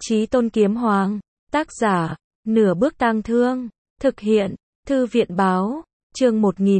Chí Tôn Kiếm Hoàng, tác giả, Nửa Bước Tang Thương, thực hiện, Thư viện báo, chương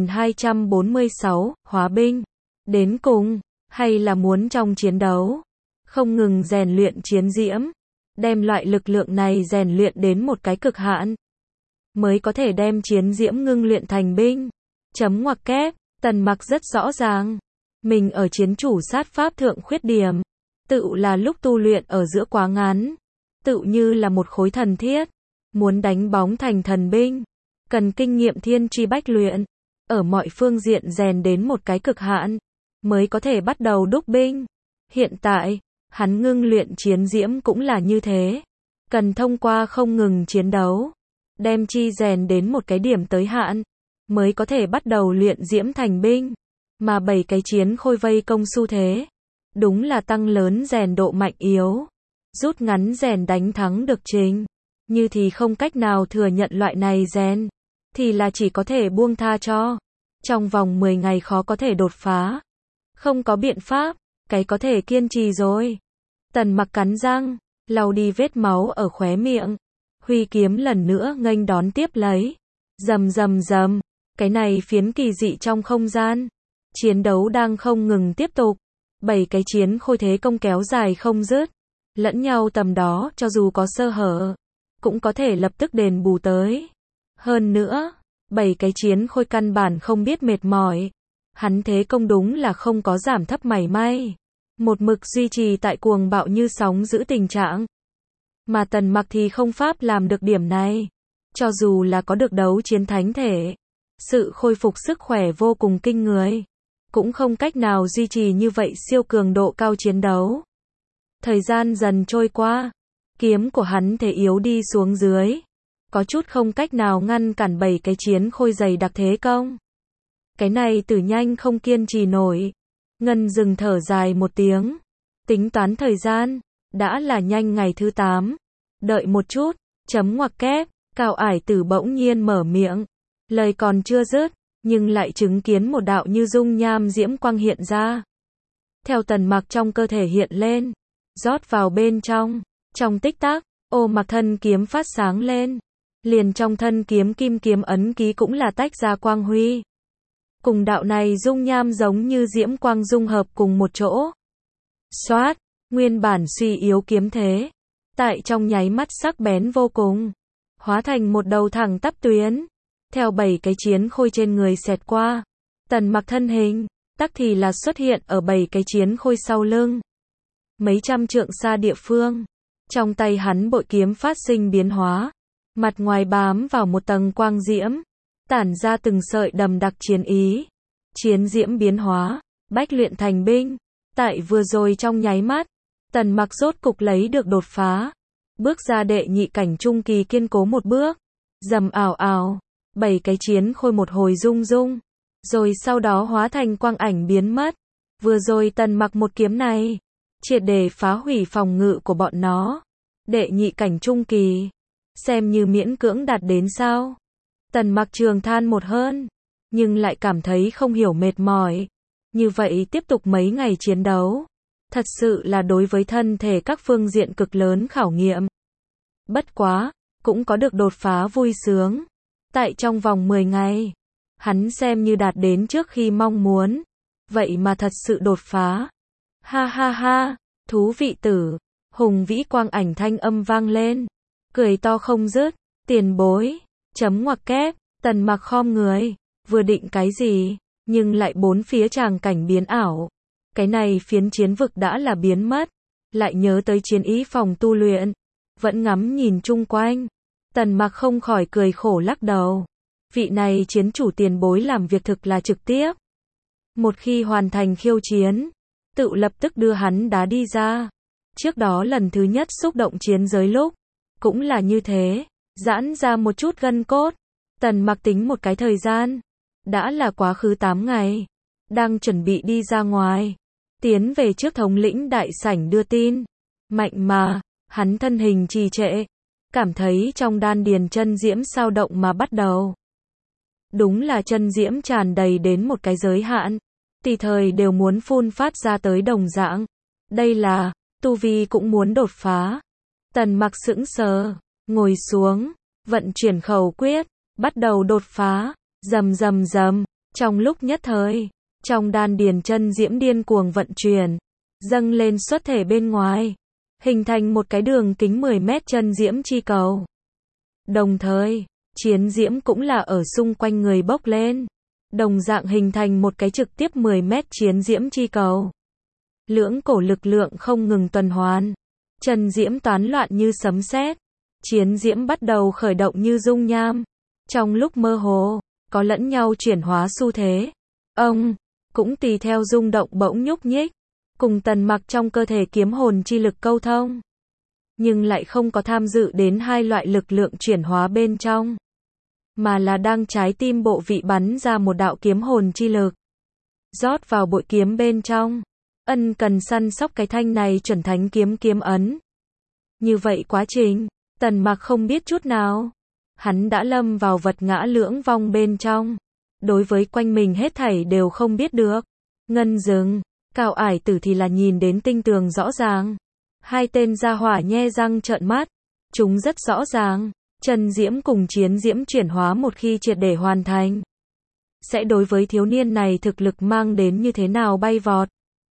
1246, hóa binh. Đến cùng, hay là muốn trong chiến đấu, không ngừng rèn luyện chiến diễm, đem loại lực lượng này rèn luyện đến một cái cực hạn, mới có thể đem chiến diễm ngưng luyện thành binh. Chấm ngoặc kép, Tần Mặc rất rõ ràng, mình ở chiến chủ sát pháp thượng khuyết điểm, tự là lúc tu luyện ở giữa quá ngắn, tự như là một khối thần thiết, muốn đánh bóng thành thần binh, cần kinh nghiệm thiên truy bách luyện, ở mọi phương diện rèn đến một cái cực hạn, mới có thể bắt đầu đúc binh. Hiện tại, hắn ngưng luyện chiến diễm cũng là như thế, cần thông qua không ngừng chiến đấu, đem chi rèn đến một cái điểm tới hạn, mới có thể bắt đầu luyện diễm thành binh. Mà 7 cái chiến khôi vây công xu thế, đúng là tăng lớn rèn độ mạnh yếu, rút ngắn rèn đánh thắng được trình. Như thì không cách nào thừa nhận loại này rèn, thì là chỉ có thể buông tha cho. Trong vòng 10 ngày khó có thể đột phá. Không có biện pháp, cái có thể kiên trì rồi. Tần Mặc cắn răng, lau đi vết máu ở khóe miệng. Huy kiếm lần nữa nghênh đón tiếp lấy. Rầm rầm rầm, cái này phiến kỳ dị trong không gian. Chiến đấu đang không ngừng tiếp tục. 7 cái chiến khôi thế công kéo dài không dứt. Lẫn nhau tầm đó cho dù có sơ hở, cũng có thể lập tức đền bù tới. Hơn nữa, 7 cái chiến khôi căn bản không biết mệt mỏi. Hắn thế công đúng là không có giảm thấp mảy may. Một mực duy trì tại cuồng bạo như sóng giữ tình trạng. Mà Tần Mặc thì không pháp làm được điểm này. Cho dù là có được đấu chiến thánh thể, sự khôi phục sức khỏe vô cùng kinh người, cũng không cách nào duy trì như vậy siêu cường độ cao chiến đấu. Thời gian dần trôi qua, kiếm của hắn thể yếu đi xuống dưới, có chút không cách nào ngăn cản 7 cái chiến khôi dày đặc thế công. Cái này tử nhanh không kiên trì nổi. Ngân dừng thở dài một tiếng, tính toán thời gian, đã là nhanh ngày thứ 8. Đợi một chút, chấm ngoặc kép, Cao Ải Tử bỗng nhiên mở miệng, lời còn chưa dứt, nhưng lại chứng kiến một đạo như dung nham diễm quang hiện ra. Theo Tần Mặc trong cơ thể hiện lên, rót vào bên trong tích tắc, ô mặc thân kiếm phát sáng lên. Liền trong thân kiếm kim kiếm ấn ký cũng là tách ra quang huy. Cùng đạo này dung nham giống như diễm quang dung hợp cùng một chỗ. Xoát, nguyên bản suy yếu kiếm thế, tại trong nháy mắt sắc bén vô cùng, hóa thành một đầu thẳng tắp tuyến, theo 7 cái chiến khôi trên người xẹt qua. Tần Mặc thân hình, tắc thì là xuất hiện ở 7 cái chiến khôi sau lưng. Mấy trăm trượng xa địa phương, trong tay hắn bội kiếm phát sinh biến hóa, mặt ngoài bám vào một tầng quang diễm, tản ra từng sợi đầm đặc chiến ý. Chiến diễm biến hóa, bách luyện thành binh. Tại vừa rồi trong nháy mắt, Tần Mặc rốt cục lấy được đột phá, bước ra đệ nhị cảnh trung kỳ kiên cố một bước. Rầm ảo ảo, 7 cái chiến khôi một hồi rung rung, rồi sau đó hóa thành quang ảnh biến mất. Vừa rồi Tần Mặc một kiếm này, triệt để phá hủy phòng ngự của bọn nó. Đệ nhị cảnh trung kỳ, xem như miễn cưỡng đạt đến sao? Tần Mặc trường than một hơn, nhưng lại cảm thấy không hiểu mệt mỏi. Như vậy tiếp tục mấy ngày chiến đấu, thật sự là đối với thân thể các phương diện cực lớn khảo nghiệm. Bất quá, cũng có được đột phá vui sướng. Tại trong vòng 10 ngày, hắn xem như đạt đến trước khi mong muốn. Vậy mà thật sự đột phá. Ha ha ha, thú vị tử. Hùng vĩ quang ảnh thanh âm vang lên, cười to không dứt. Tiền bối, chấm ngoặc kép, Tần Mặc khom người, vừa định cái gì, nhưng lại bốn phía tràng cảnh biến ảo. Cái này phiến chiến vực đã là biến mất, lại nhớ tới chiến ý phòng tu luyện, vẫn ngắm nhìn chung quanh. Tần Mặc không khỏi cười khổ lắc đầu. Vị này chiến chủ tiền bối làm việc thực là trực tiếp. Một khi hoàn thành khiêu chiến, tự lập tức đưa hắn đá đi ra. Trước đó lần thứ nhất xúc động chiến giới lúc, cũng là như thế, giãn ra một chút gân cốt. Tần Mặc tính một cái thời gian, đã là quá khứ 8 ngày, đang chuẩn bị đi ra ngoài, tiến về trước thống lĩnh đại sảnh đưa tin. Mạnh mà, hắn thân hình trì trệ, cảm thấy trong đan điền chân diễm sao động mà bắt đầu. Đúng là chân diễm tràn đầy đến một cái giới hạn, tùy thời đều muốn phun phát ra tới đồng dạng. Đây là, tu vi cũng muốn đột phá. Tần Mặc sững sờ, ngồi xuống, vận chuyển khẩu quyết, bắt đầu đột phá, rầm rầm rầm, trong lúc nhất thời, trong đan điền chân diễm điên cuồng vận chuyển, dâng lên xuất thể bên ngoài, hình thành một cái đường kính 10 mét chân diễm chi cầu. Đồng thời, chiến diễm cũng là ở xung quanh người bốc lên, đồng dạng hình thành một cái trực tiếp 10 mét chiến diễm chi cầu. Lưỡng cổ lực lượng không ngừng tuần hoàn, chân diễm toán loạn như sấm sét, chiến diễm bắt đầu khởi động như dung nham, trong lúc mơ hồ, có lẫn nhau chuyển hóa xu thế. Ông cũng tùy theo rung động bỗng nhúc nhích, cùng Tần Mặc trong cơ thể kiếm hồn chi lực câu thông, nhưng lại không có tham dự đến hai loại lực lượng chuyển hóa bên trong, mà là đang trái tim bộ vị bắn ra một đạo kiếm hồn chi lực, rót vào bội kiếm bên trong, ân cần săn sóc cái thanh này chuẩn thánh kiếm kiếm ấn. Như vậy quá trình, Tần Mặc không biết chút nào, hắn đã lâm vào vật ngã lưỡng vong bên trong, đối với quanh mình hết thảy đều không biết được. Ngân Dừng, Cao Ải Tử thì là nhìn đến tinh tường rõ ràng. Hai tên gia hỏa nhe răng trợn mắt, chúng rất rõ ràng, chân diễm cùng chiến diễm chuyển hóa một khi triệt để hoàn thành, sẽ đối với thiếu niên này thực lực mang đến như thế nào bay vọt.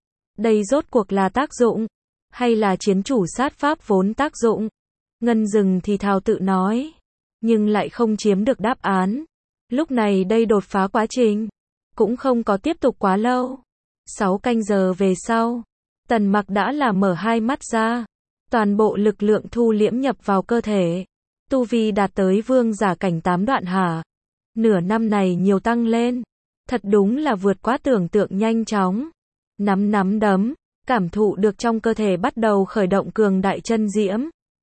Đây rốt cuộc là tác dụng, hay là chiến chủ sát pháp vốn tác dụng? Ngân Dừng thì thào tự nói, nhưng lại không chiếm được đáp án. Lúc này đây đột phá quá trình, cũng không có tiếp tục quá lâu. 6 canh giờ về sau, Tần Mặc đã là mở hai mắt ra, toàn bộ lực lượng thu liễm nhập vào cơ thể. Tu vi đạt tới vương giả cảnh 8 đoạn hả? Nửa năm này nhiều tăng lên, thật đúng là vượt quá tưởng tượng nhanh chóng. Nắm đấm, cảm thụ được trong cơ thể bắt đầu khởi động cường đại chân diễm.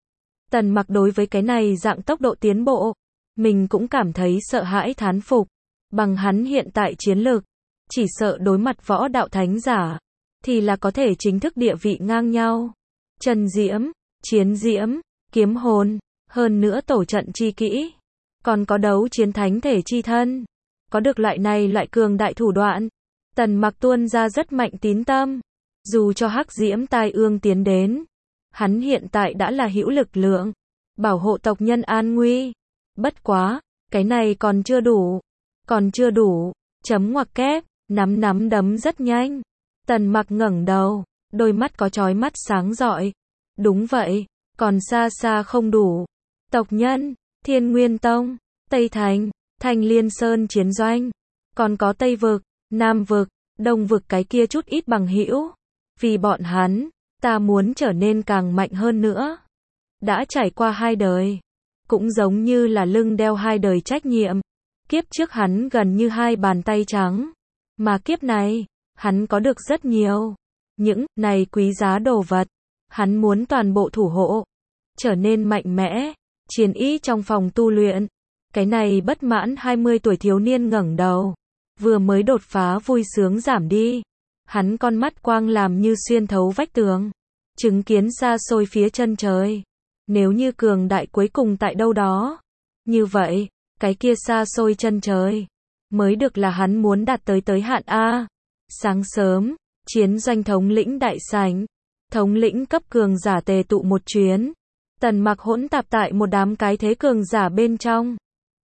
Tần Mặc đối với cái này dạng tốc độ tiến bộ, mình cũng cảm thấy sợ hãi thán phục. Bằng hắn hiện tại chiến lực, chỉ sợ đối mặt võ đạo thánh giả, thì là có thể chính thức địa vị ngang nhau. Chân diễm, chiến diễm, kiếm hồn, hơn nữa tổ trận chi kỹ, còn có đấu chiến thánh thể chi thân. Có được loại này loại cường đại thủ đoạn, Tần Mặc tuôn ra rất mạnh tín tâm. Dù cho hắc diễm tai ương tiến đến, hắn hiện tại đã là hữu lực lượng, bảo hộ tộc nhân an nguy. Bất quá, cái này còn chưa đủ. Còn chưa đủ, chấm ngoặc kép, nắm đấm rất nhanh. Tần Mặc ngẩng đầu, đôi mắt có chói mắt sáng rọi. Đúng vậy, còn xa xa không đủ. Tộc nhân, Thiên Nguyên Tông, Tây Thành, Thanh Liên Sơn chiến doanh, còn có Tây Vực, Nam Vực, Đông Vực cái kia chút ít bằng hữu. Vì bọn hắn, ta muốn trở nên càng mạnh hơn nữa. Đã trải qua 2 đời, cũng giống như là lưng đeo 2 đời trách nhiệm. Kiếp trước hắn gần như 2 bàn tay trắng, mà kiếp này, hắn có được rất nhiều. Những này quý giá đồ vật, hắn muốn toàn bộ thủ hộ, trở nên mạnh mẽ. Chiến ý trong phòng tu luyện, cái này bất mãn 20 tuổi thiếu niên ngẩng đầu, vừa mới đột phá vui sướng giảm đi. Hắn con mắt quang làm như xuyên thấu vách tường, chứng kiến xa xôi phía chân trời. Nếu như cường đại cuối cùng tại đâu đó, như vậy, cái kia xa xôi chân trời, mới được là hắn muốn đạt tới hạn A. Sáng sớm, chiến doanh thống lĩnh đại sảnh, thống lĩnh cấp cường giả tề tụ một chuyến. Tần Mặc hỗn tạp tại một đám cái thế cường giả bên trong,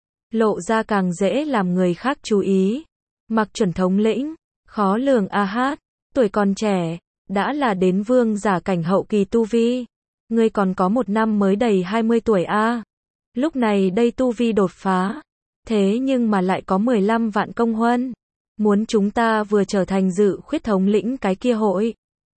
lộ ra càng dễ làm người khác chú ý. Mặc Chuẩn thống lĩnh, khó lường a hát, tuổi còn trẻ, đã là đến vương giả cảnh hậu kỳ tu vi. Ngươi còn có 1 năm mới đầy 20 tuổi a. Lúc này đây tu vi đột phá, thế nhưng mà lại có 15 vạn công huân. Muốn chúng ta vừa trở thành dự khuyết thống lĩnh cái kia hội.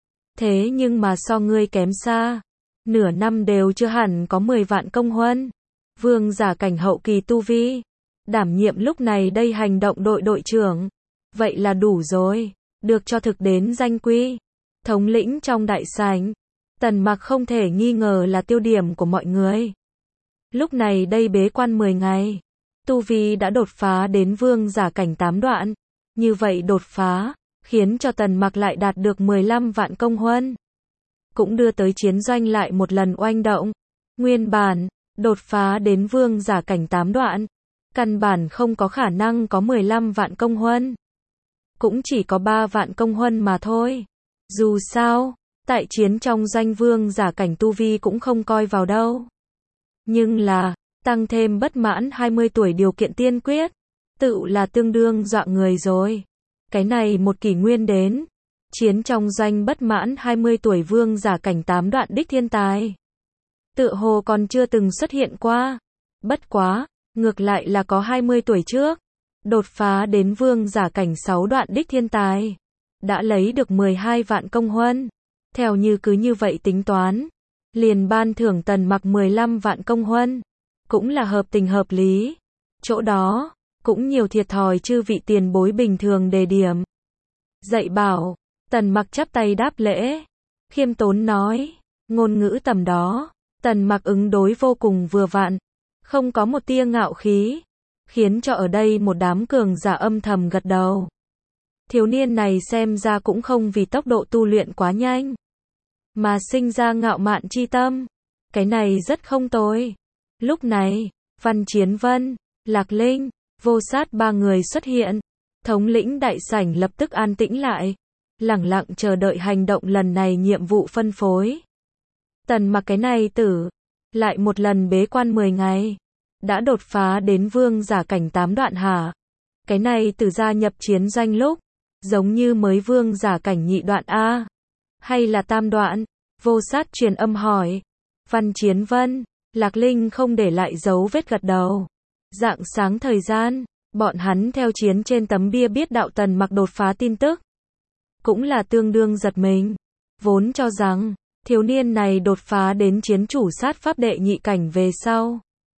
Thế nhưng mà so ngươi kém xa, nửa năm đều chưa hẳn có 10 vạn công huân. Vương giả cảnh hậu kỳ tu vi, đảm nhiệm lúc này đây hành động đội trưởng. Vậy là đủ rồi, được cho thực đến danh quy. Thống lĩnh trong đại sảnh, Tần Mặc không thể nghi ngờ là tiêu điểm của mọi người. Lúc này đây bế quan 10 ngày, tu vi đã đột phá đến vương giả cảnh 8 đoạn. Như vậy đột phá, khiến cho Tần Mặc lại đạt được 15 vạn công huân. Cũng đưa tới chiến doanh lại một lần oanh động. Nguyên bản, đột phá đến vương giả cảnh 8 đoạn, căn bản không có khả năng có 15 vạn công huân. Cũng chỉ có 3 vạn công huân mà thôi. Dù sao, Tại chiến trong doanh vương giả cảnh tu vi cũng không coi vào đâu. Nhưng là, tăng thêm bất mãn 20 tuổi điều kiện tiên quyết, tự là tương đương dọa người rồi. Cái này một kỷ nguyên đến, chiến trong doanh bất mãn 20 tuổi vương giả cảnh 8 đoạn đích thiên tài. Tựa hồ còn chưa từng xuất hiện qua. Bất quá, ngược lại là có 20 tuổi trước, đột phá đến vương giả cảnh 6 đoạn đích thiên tài. Đã lấy được 12 vạn công huân. Theo như cứ như vậy tính toán, liền ban thưởng Tần Mặc 15 vạn công huân. Cũng là hợp tình hợp lý. Chỗ đó, cũng nhiều thiệt thòi chư vị tiền bối bình thường đề điểm. Dạy bảo, Tần Mặc chắp tay đáp lễ. Khiêm tốn nói, ngôn ngữ tầm đó, Tần Mặc ứng đối vô cùng vừa vặn. Không có một tia ngạo khí. Khiến cho ở đây một đám cường giả âm thầm gật đầu. Thiếu niên này xem ra cũng không vì tốc độ tu luyện quá nhanh, mà sinh ra ngạo mạn chi tâm. Cái này rất không tồi. Lúc này, Văn Chiến Vân, Lạc Linh, Vô Sát ba người xuất hiện. Thống lĩnh đại sảnh lập tức an tĩnh lại, lẳng lặng chờ đợi hành động lần này nhiệm vụ phân phối. Tần Mặc cái này tử, lại một lần bế quan 10 ngày, đã đột phá đến vương giả cảnh 8 đoạn hả? Cái này tử gia nhập chiến doanh lúc, giống như mới vương giả cảnh nhị đoạn A, hay là tam đoạn? Vô Sát truyền âm hỏi. Văn Chiến Vân, Lạc Linh không để lại dấu vết gật đầu. Rạng sáng thời gian, bọn hắn theo chiến trên tấm bia biết đạo Tần Mặc đột phá tin tức. Cũng là tương đương giật mình. Vốn cho rằng, thiếu niên này đột phá đến chiến chủ sát pháp đệ nhị cảnh về sau.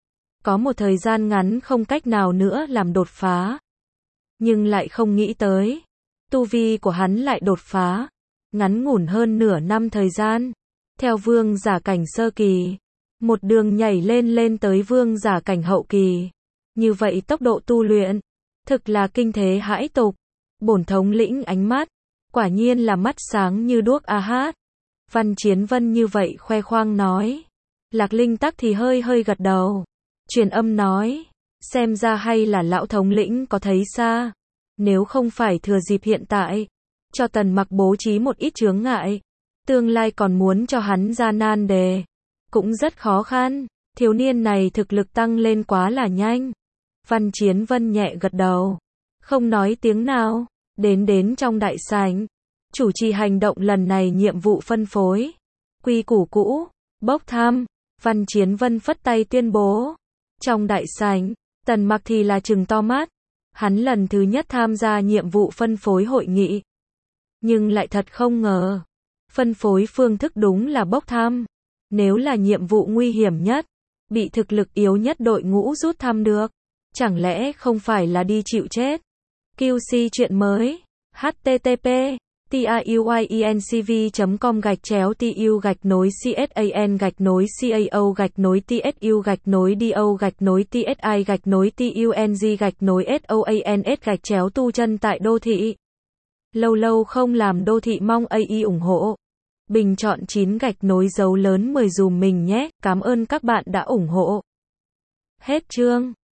Có một thời gian ngắn không cách nào nữa làm đột phá. Nhưng lại không nghĩ tới. Tu vi của hắn lại đột phá. Ngắn ngủn hơn nửa năm thời gian. Theo vương giả cảnh sơ kỳ. Một đường nhảy lên tới vương giả cảnh hậu kỳ. Như vậy tốc độ tu luyện. Thực là kinh thế hãi tục. Bổn thống lĩnh ánh mắt. Quả nhiên là mắt sáng như đuốc a hát. Văn Chiến Vân như vậy khoe khoang nói. Lạc Linh tắc thì hơi gật đầu. Truyền âm nói. Xem ra hay là lão thống lĩnh có thấy xa. Nếu không phải thừa dịp hiện tại. Cho Tần Mặc bố trí một ít chướng ngại. Tương lai còn muốn cho hắn ra nan đề. Cũng rất khó khăn. Thiếu niên này thực lực tăng lên quá là nhanh. Văn Chiến Vân nhẹ gật đầu. Không nói tiếng nào. Đến trong đại sảnh. Chủ trì hành động lần này nhiệm vụ phân phối. Quy củ cũ. Bốc thăm. Văn Chiến Vân phất tay tuyên bố. Trong đại sảnh, Tần Mặc thì là trừng to mắt. Hắn lần thứ nhất tham gia nhiệm vụ phân phối hội nghị. Nhưng lại thật không ngờ. Phân phối phương thức đúng là bốc thăm. Nếu là nhiệm vụ nguy hiểm nhất, bị thực lực yếu nhất đội ngũ rút thăm được. Chẳng lẽ không phải là đi chịu chết? QC chuyện mới. http tuyuyenc.com/tsu-tsu-tsuc/do/tung tu chân tại đô thị. Lâu lâu không làm đô thị mong AI ủng hộ. Bình chọn 9 gạch nối dấu lớn 10 dùm mình nhé. Cảm ơn các bạn đã ủng hộ. Hết chương.